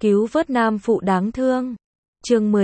Cứu vớt nam phụ đáng thương. Chương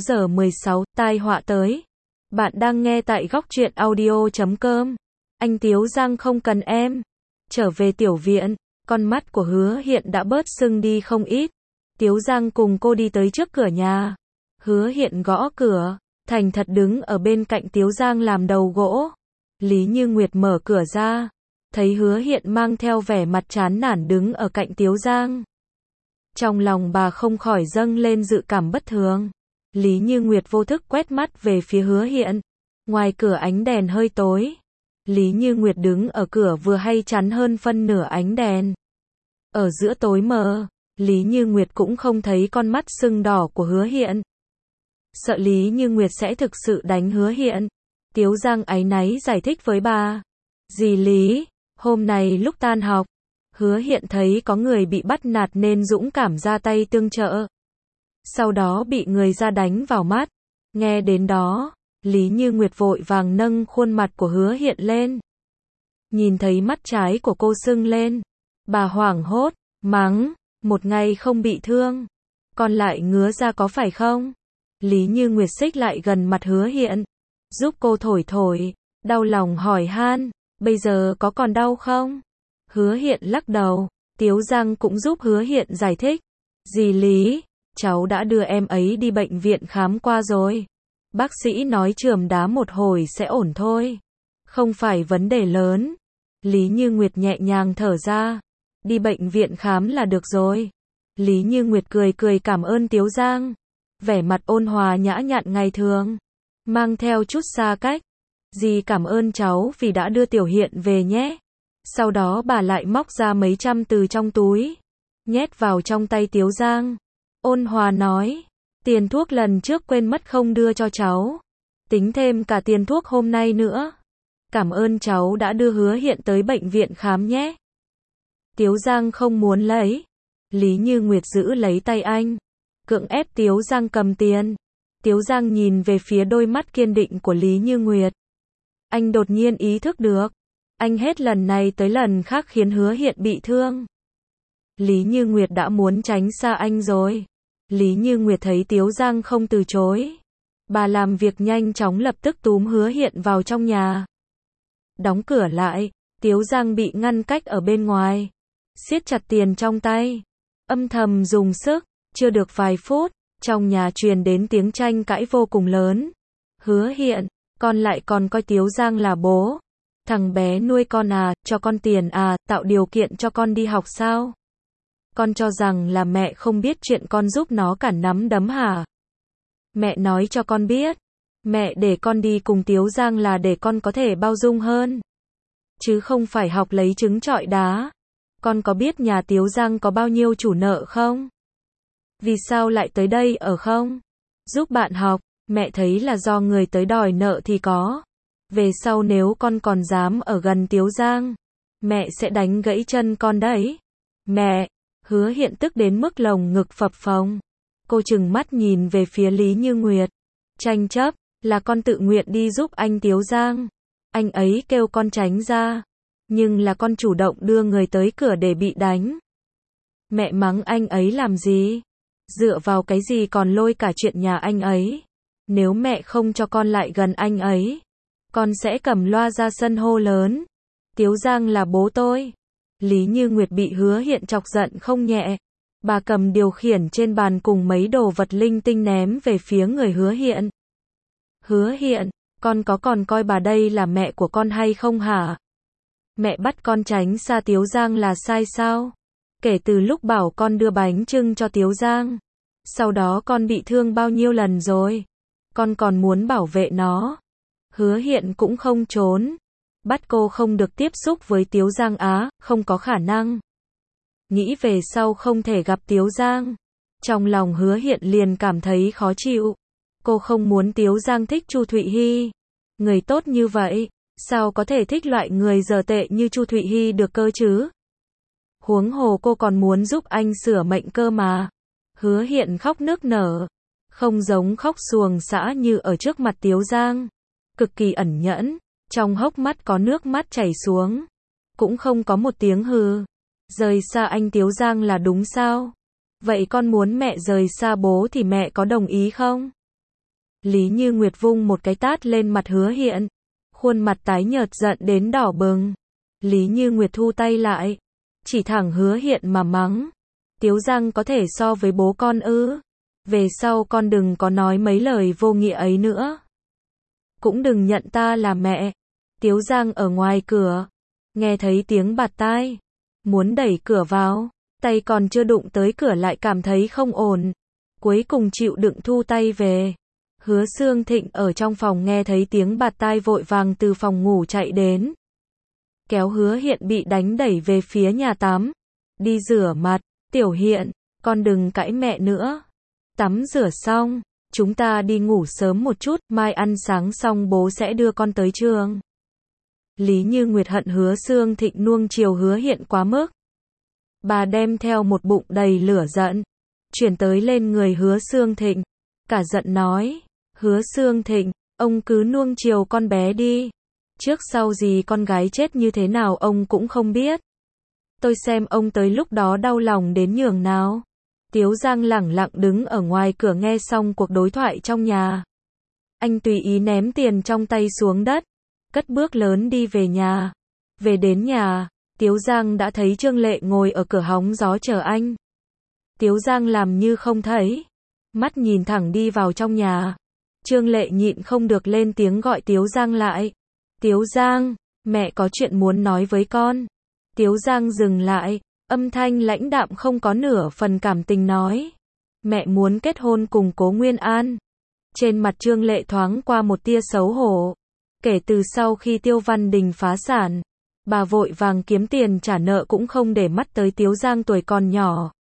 16:16, tai họa tới. Bạn đang nghe tại góc truyện audio.com. Anh Tiếu Giang không cần em. Trở về tiểu viện, con mắt của Hứa Hiện đã bớt sưng đi không ít. Tiếu Giang cùng cô đi tới trước cửa nhà. Hứa Hiện gõ cửa, thành thật đứng ở bên cạnh Tiếu Giang làm đầu gỗ. Lý Như Nguyệt mở cửa ra, thấy Hứa Hiện mang theo vẻ mặt chán nản đứng ở cạnh Tiếu Giang. Trong lòng bà không khỏi dâng lên dự cảm bất thường. Lý Như Nguyệt vô thức quét mắt về phía Hứa Hiện. Ngoài cửa ánh đèn hơi tối. Lý Như Nguyệt đứng ở cửa vừa hay chắn hơn phân nửa ánh đèn. Ở giữa tối mờ, Lý Như Nguyệt cũng không thấy con mắt sưng đỏ của Hứa Hiện. Sợ Lý Như Nguyệt sẽ thực sự đánh Hứa Hiện. Tiếu Giang áy náy giải thích với bà. Dì Lý, hôm nay lúc tan học, Hứa Hiện thấy có người bị bắt nạt nên dũng cảm ra tay tương trợ. Sau đó bị người ra đánh vào mắt. Nghe đến đó, Lý Như Nguyệt vội vàng nâng khuôn mặt của Hứa Hiện lên. Nhìn thấy mắt trái của cô sưng lên, bà hoảng hốt, mắng, một ngày không bị thương, còn lại ngứa ra có phải không? Lý Như Nguyệt xích lại gần mặt Hứa Hiện, giúp cô thổi thổi, đau lòng hỏi han, bây giờ có còn đau không? Hứa Hiện lắc đầu. Tiếu Giang cũng giúp Hứa Hiện giải thích. Dì Lý, cháu đã đưa em ấy đi bệnh viện khám qua rồi. Bác sĩ nói chườm đá một hồi sẽ ổn thôi. Không phải vấn đề lớn. Lý Như Nguyệt nhẹ nhàng thở ra. Đi bệnh viện khám là được rồi. Lý Như Nguyệt cười cười cảm ơn Tiếu Giang. Vẻ mặt ôn hòa nhã nhặn ngày thường, mang theo chút xa cách. Dì cảm ơn cháu vì đã đưa Tiểu Hiện về nhé. Sau đó bà lại móc ra mấy trăm từ trong túi, nhét vào trong tay Tiếu Giang. Ôn hòa nói, tiền thuốc lần trước quên mất không đưa cho cháu. Tính thêm cả tiền thuốc hôm nay nữa. Cảm ơn cháu đã đưa Hứa Hiện tới bệnh viện khám nhé. Tiếu Giang không muốn lấy. Lý Như Nguyệt giữ lấy tay anh, cưỡng ép Tiếu Giang cầm tiền. Tiếu Giang nhìn về phía đôi mắt kiên định của Lý Như Nguyệt. Anh đột nhiên ý thức được. Anh hết lần này tới lần khác khiến Hứa Hiện bị thương. Lý Như Nguyệt đã muốn tránh xa anh rồi. Lý Như Nguyệt thấy Tiếu Giang không từ chối. Bà làm việc nhanh chóng lập tức túm Hứa Hiện vào trong nhà. Đóng cửa lại, Tiếu Giang bị ngăn cách ở bên ngoài. Siết chặt tiền trong tay. Âm thầm dùng sức, chưa được vài phút, trong nhà truyền đến tiếng tranh cãi vô cùng lớn. Hứa Hiện, con lại còn coi Tiếu Giang là bố. Thằng bé nuôi con à, cho con tiền à, tạo điều kiện cho con đi học sao? Con cho rằng là mẹ không biết chuyện con giúp nó cả nắm đấm hả? Mẹ nói cho con biết, mẹ để con đi cùng Tiếu Giang là để con có thể bao dung hơn, chứ không phải học lấy trứng trọi đá. Con có biết nhà Tiếu Giang có bao nhiêu chủ nợ không? Vì sao lại tới đây ở không? Giúp bạn học, mẹ thấy là do người tới đòi nợ thì có. Về sau nếu con còn dám ở gần Tiếu Giang, mẹ sẽ đánh gãy chân con đấy. Mẹ, Hứa Hiện tức đến mức lồng ngực phập phồng. Cô trừng mắt nhìn về phía Lý Như Nguyệt. Tranh chấp, là con tự nguyện đi giúp anh Tiếu Giang. Anh ấy kêu con tránh ra. Nhưng là con chủ động đưa người tới cửa để bị đánh. Mẹ mắng anh ấy làm gì? Dựa vào cái gì còn lôi cả chuyện nhà anh ấy? Nếu mẹ không cho con lại gần anh ấy, con sẽ cầm loa ra sân hô lớn. Tiếu Giang là bố tôi. Lý Như Nguyệt bị Hứa Hiện chọc giận không nhẹ. Bà cầm điều khiển trên bàn cùng mấy đồ vật linh tinh ném về phía người Hứa Hiện. Hứa Hiện, con có còn coi bà đây là mẹ của con hay không hả? Mẹ bắt con tránh xa Tiếu Giang là sai sao? Kể từ lúc bảo con đưa bánh chưng cho Tiếu Giang, sau đó con bị thương bao nhiêu lần rồi? Con còn muốn bảo vệ nó. Hứa Hiện cũng không trốn. Bắt cô không được tiếp xúc với Tiếu Giang á, không có khả năng. Nghĩ về sau không thể gặp Tiếu Giang. Trong lòng Hứa Hiện liền cảm thấy khó chịu. Cô không muốn Tiếu Giang thích Chu Thụy Hy. Người tốt như vậy, sao có thể thích loại người dở tệ như Chu Thụy Hy được cơ chứ? Huống hồ cô còn muốn giúp anh sửa mệnh cơ mà. Hứa Hiện khóc nức nở. Không giống khóc xuồng xã như ở trước mặt Tiếu Giang. Cực kỳ ẩn nhẫn, trong hốc mắt có nước mắt chảy xuống. Cũng không có một tiếng hừ. Rời xa anh Tiếu Giang là đúng sao? Vậy con muốn mẹ rời xa bố thì mẹ có đồng ý không? Lý Như Nguyệt vung một cái tát lên mặt Hứa Hiện. Khuôn mặt tái nhợt giận đến đỏ bừng. Lý Như Nguyệt thu tay lại. Chỉ thẳng Hứa Hiện mà mắng. Tiếu Giang có thể so với bố con ư? Về sau con đừng có nói mấy lời vô nghĩa ấy nữa. Cũng đừng nhận ta là mẹ. Tiếu Giang ở ngoài cửa. Nghe thấy tiếng bạt tai. Muốn đẩy cửa vào. Tay còn chưa đụng tới cửa lại cảm thấy không ổn. Cuối cùng chịu đựng thu tay về. Hứa Xương Thịnh ở trong phòng nghe thấy tiếng bạt tai vội vàng từ phòng ngủ chạy đến. Kéo Hứa Hiện bị đánh đẩy về phía nhà tắm. Đi rửa mặt. Tiểu Hiện, con đừng cãi mẹ nữa. Tắm rửa xong, chúng ta đi ngủ sớm một chút, mai ăn sáng xong bố sẽ đưa con tới trường. Lý Như Nguyệt hận Hứa Xương Thịnh nuông chiều Hứa Hiện quá mức. Bà đem theo một bụng đầy lửa giận, chuyển tới lên người Hứa Xương Thịnh, cả giận nói, Hứa Xương Thịnh, ông cứ nuông chiều con bé đi. Trước sau gì con gái chết như thế nào ông cũng không biết. Tôi xem ông tới lúc đó đau lòng đến nhường nào. Tiếu Giang lẳng lặng đứng ở ngoài cửa nghe xong cuộc đối thoại trong nhà. Anh tùy ý ném tiền trong tay xuống đất, cất bước lớn đi về nhà. Về đến nhà, Tiếu Giang đã thấy Trương Lệ ngồi ở cửa hóng gió chờ anh. Tiếu Giang làm như không thấy, mắt nhìn thẳng đi vào trong nhà. Trương Lệ nhịn không được lên tiếng gọi Tiếu Giang lại. Tiếu Giang, mẹ có chuyện muốn nói với con. Tiếu Giang dừng lại, âm thanh lãnh đạm không có nửa phần cảm tình nói. Mẹ muốn kết hôn cùng Cố Nguyên An. Trên mặt Trương Lệ thoáng qua một tia xấu hổ. Kể từ sau khi Tiêu Văn Đình phá sản, bà vội vàng kiếm tiền trả nợ cũng không để mắt tới Tiếu Giang tuổi còn nhỏ.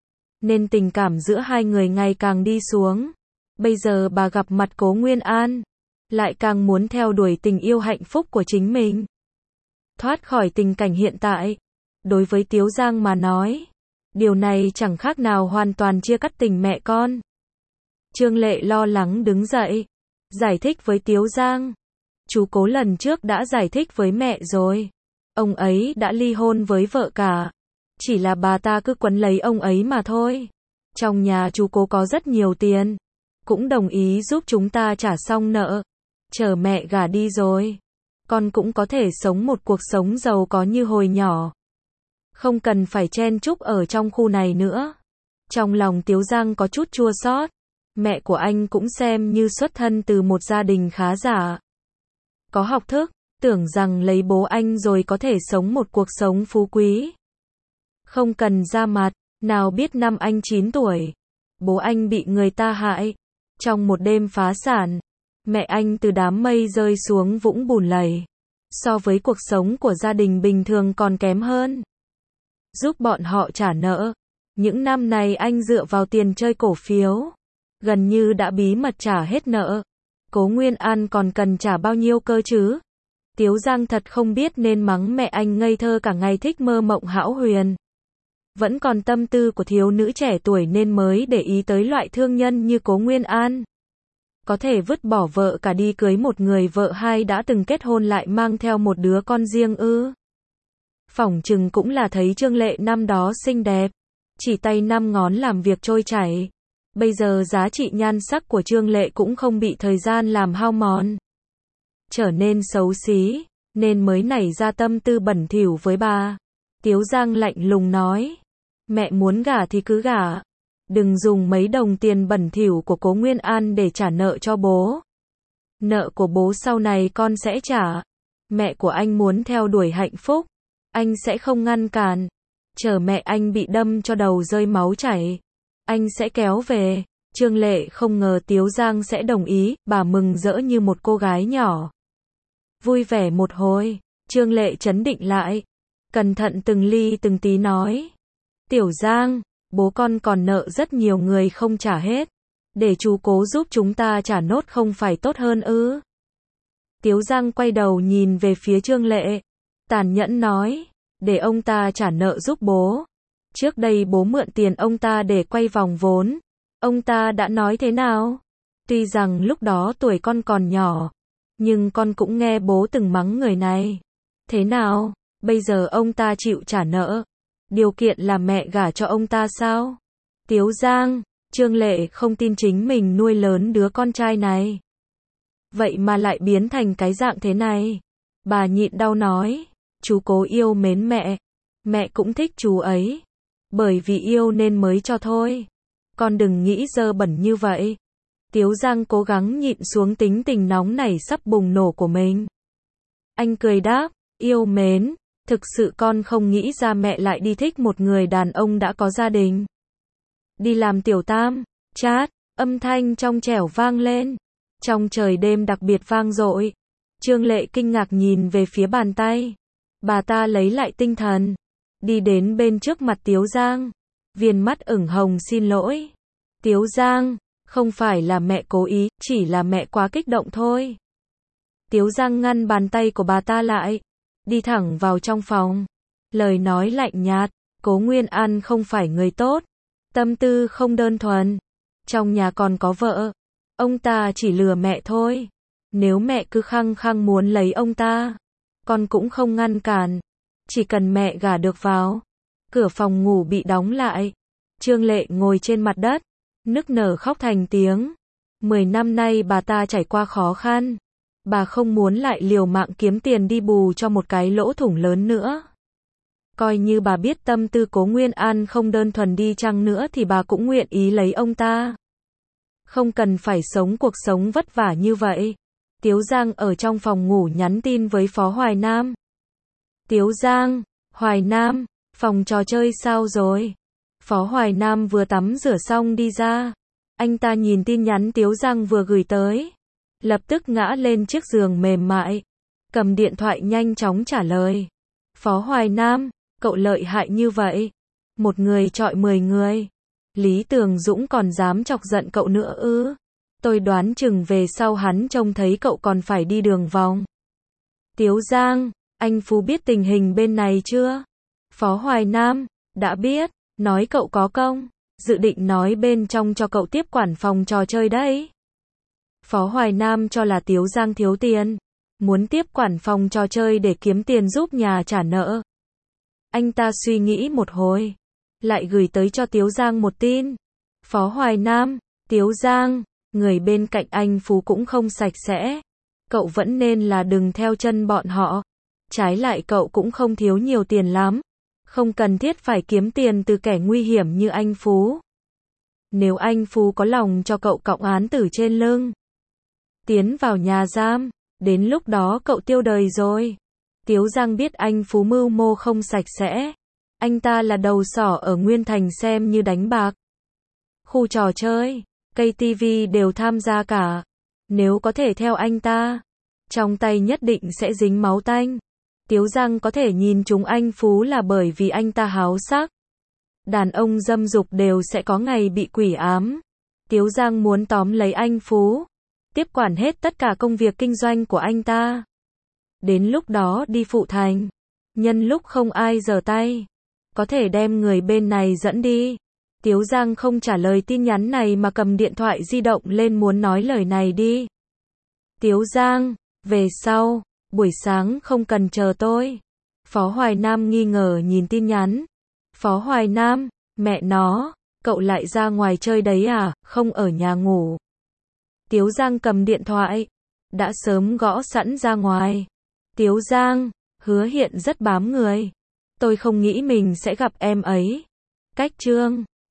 Nên tình cảm giữa hai người ngày càng đi xuống. Bây giờ bà gặp mặt Cố Nguyên An, lại càng muốn theo đuổi tình yêu hạnh phúc của chính mình. Thoát khỏi tình cảnh hiện tại. Đối với Tiếu Giang mà nói, điều này chẳng khác nào hoàn toàn chia cắt tình mẹ con. Trương Lệ lo lắng đứng dậy, giải thích với Tiếu Giang. Chú Cố lần trước đã giải thích với mẹ rồi. Ông ấy đã ly hôn với vợ cả. Chỉ là bà ta cứ quấn lấy ông ấy mà thôi. Trong nhà chú Cố có rất nhiều tiền. Cũng đồng ý giúp chúng ta trả xong nợ. Chờ mẹ gả đi rồi, con cũng có thể sống một cuộc sống giàu có như hồi nhỏ. Không cần phải chen chúc ở trong khu này nữa. Trong lòng Tiếu Giang có chút chua xót. Mẹ của anh cũng xem như xuất thân từ một gia đình khá giả. Có học thức, tưởng rằng lấy bố anh rồi có thể sống một cuộc sống phú quý. Không cần ra mặt, nào biết năm anh 9 tuổi, bố anh bị người ta hại. Trong một đêm phá sản, mẹ anh từ đám mây rơi xuống vũng bùn lầy. So với cuộc sống của gia đình bình thường còn kém hơn. Giúp bọn họ trả nợ. Những năm này anh dựa vào tiền chơi cổ phiếu. Gần như đã bí mật trả hết nợ. Cố Nguyên An còn cần trả bao nhiêu cơ chứ? Tiếu Giang thật không biết nên mắng mẹ anh ngây thơ cả ngày thích mơ mộng hão huyền. Vẫn còn tâm tư của thiếu nữ trẻ tuổi nên mới để ý tới loại thương nhân như Cố Nguyên An. Có thể vứt bỏ vợ cả đi cưới một người vợ hai đã từng kết hôn lại mang theo một đứa con riêng ư? Phỏng chừng cũng là thấy Trương Lệ năm đó xinh đẹp, chỉ tay năm ngón làm việc trôi chảy. Bây giờ giá trị nhan sắc của Trương Lệ cũng không bị thời gian làm hao mòn, trở nên xấu xí, nên mới nảy ra tâm tư bẩn thỉu với bà. Tiếu Giang lạnh lùng nói, mẹ muốn gả thì cứ gả. Đừng dùng mấy đồng tiền bẩn thỉu của Cố Nguyên An để trả nợ cho bố. Nợ của bố sau này con sẽ trả. Mẹ của anh muốn theo đuổi hạnh phúc, anh sẽ không ngăn cản. Chờ mẹ anh bị đâm cho đầu rơi máu chảy, anh sẽ kéo về. Trương Lệ không ngờ Tiếu Giang sẽ đồng ý, bà mừng rỡ như một cô gái nhỏ. Vui vẻ một hồi, Trương Lệ trấn định lại, cẩn thận từng ly từng tí nói. Tiểu Giang, bố con còn nợ rất nhiều người không trả hết. Để chú Cố giúp chúng ta trả nốt không phải tốt hơn ư? Tiếu Giang quay đầu nhìn về phía Trương Lệ, tàn nhẫn nói, để ông ta trả nợ giúp bố. Trước đây bố mượn tiền ông ta để quay vòng vốn. Ông ta đã nói thế nào? Tuy rằng lúc đó tuổi con còn nhỏ, nhưng con cũng nghe bố từng mắng người này. Thế nào? Bây giờ ông ta chịu trả nợ. Điều kiện là mẹ gả cho ông ta sao? Tiếu Giang, Trương Lệ không tin chính mình nuôi lớn đứa con trai này. Vậy mà lại biến thành cái dạng thế này. Bà nhịn đau nói, chú cố yêu mến mẹ. Mẹ cũng thích chú ấy. Bởi vì yêu nên mới cho thôi. Con đừng nghĩ dơ bẩn như vậy. Tiếu Giang cố gắng nhịn xuống tính tình nóng nảy sắp bùng nổ của mình. Anh cười đáp, yêu mến, thực sự con không nghĩ ra mẹ lại đi thích một người đàn ông đã có gia đình. Đi làm tiểu tam, chát, âm thanh trong trẻo vang lên. Trong trời đêm đặc biệt vang dội. Trương Lệ kinh ngạc nhìn về phía bàn tay. Bà ta lấy lại tinh thần. Đi đến bên trước mặt Tiếu Giang. Viền mắt ửng hồng xin lỗi. Tiếu Giang, không phải là mẹ cố ý, chỉ là mẹ quá kích động thôi. Tiếu Giang ngăn bàn tay của bà ta lại. Đi thẳng vào trong phòng. Lời nói lạnh nhạt. Cố Nguyên An không phải người tốt. Tâm tư không đơn thuần. Trong nhà còn có vợ. Ông ta chỉ lừa mẹ thôi. Nếu mẹ cứ khăng khăng muốn lấy ông ta, con cũng không ngăn cản. Chỉ cần mẹ gả được vào. Cửa phòng ngủ bị đóng lại. Trương Lệ ngồi trên mặt đất, nức nở khóc thành tiếng. 10 năm nay bà ta trải qua khó khăn. Bà không muốn lại liều mạng kiếm tiền đi bù cho một cái lỗ thủng lớn nữa. Coi như bà biết tâm tư Cố Nguyên An không đơn thuần đi chăng nữa thì bà cũng nguyện ý lấy ông ta. Không cần phải sống cuộc sống vất vả như vậy. Tiếu Giang ở trong phòng ngủ nhắn tin với Phó Hoài Nam. Tiếu Giang, Hoài Nam, phòng trò chơi sao rồi? Phó Hoài Nam vừa tắm rửa xong đi ra. Anh ta nhìn tin nhắn Tiếu Giang vừa gửi tới. Lập tức ngã lên chiếc giường mềm mại. Cầm điện thoại nhanh chóng trả lời. Phó Hoài Nam, cậu lợi hại như vậy. Một người chọi 10 người. Lý Tường Dũng còn dám chọc giận cậu nữa ư? Tôi đoán chừng về sau hắn trông thấy cậu còn phải đi đường vòng. Tiếu Giang, anh Phú biết tình hình bên này chưa? Phó Hoài Nam, đã biết, nói cậu có công, dự định nói bên trong cho cậu tiếp quản phòng trò chơi đấy. Phó Hoài Nam cho là Tiếu Giang thiếu tiền, muốn tiếp quản phòng trò chơi để kiếm tiền giúp nhà trả nợ. Anh ta suy nghĩ một hồi, lại gửi tới cho Tiếu Giang một tin. Phó Hoài Nam, Tiếu Giang, người bên cạnh anh Phú cũng không sạch sẽ. Cậu vẫn nên là đừng theo chân bọn họ. Trái lại cậu cũng không thiếu nhiều tiền lắm. Không cần thiết phải kiếm tiền từ kẻ nguy hiểm như anh Phú. Nếu anh Phú có lòng cho cậu cõng án tử trên lưng, tiến vào nhà giam, đến lúc đó cậu tiêu đời rồi. Tiếu Giang biết anh Phú mưu mô không sạch sẽ. Anh ta là đầu sỏ ở Nguyên Thành xem như đánh bạc. Khu trò chơi, cây TV đều tham gia cả. Nếu có thể theo anh ta, trong tay nhất định sẽ dính máu tanh. Tiếu Giang có thể nhìn chúng anh Phú là bởi vì anh ta háo sắc. Đàn ông dâm dục đều sẽ có ngày bị quỷ ám. Tiếu Giang muốn tóm lấy anh Phú, tiếp quản hết tất cả công việc kinh doanh của anh ta. Đến lúc đó đi phụ thành, nhân lúc không ai giở tay, có thể đem người bên này dẫn đi. Tiếu Giang không trả lời tin nhắn này mà cầm điện thoại di động lên muốn nói lời này đi. Tiếu Giang, về sau, buổi sáng không cần chờ tôi. Phó Hoài Nam nghi ngờ nhìn tin nhắn. Phó Hoài Nam, mẹ nó, cậu lại ra ngoài chơi đấy à, không ở nhà ngủ. Tiếu Giang cầm điện thoại, đã sớm gõ sẵn ra ngoài. Tiếu Giang, hứa hiện rất bám người. Tôi không nghĩ mình sẽ gặp em ấy. Cách chương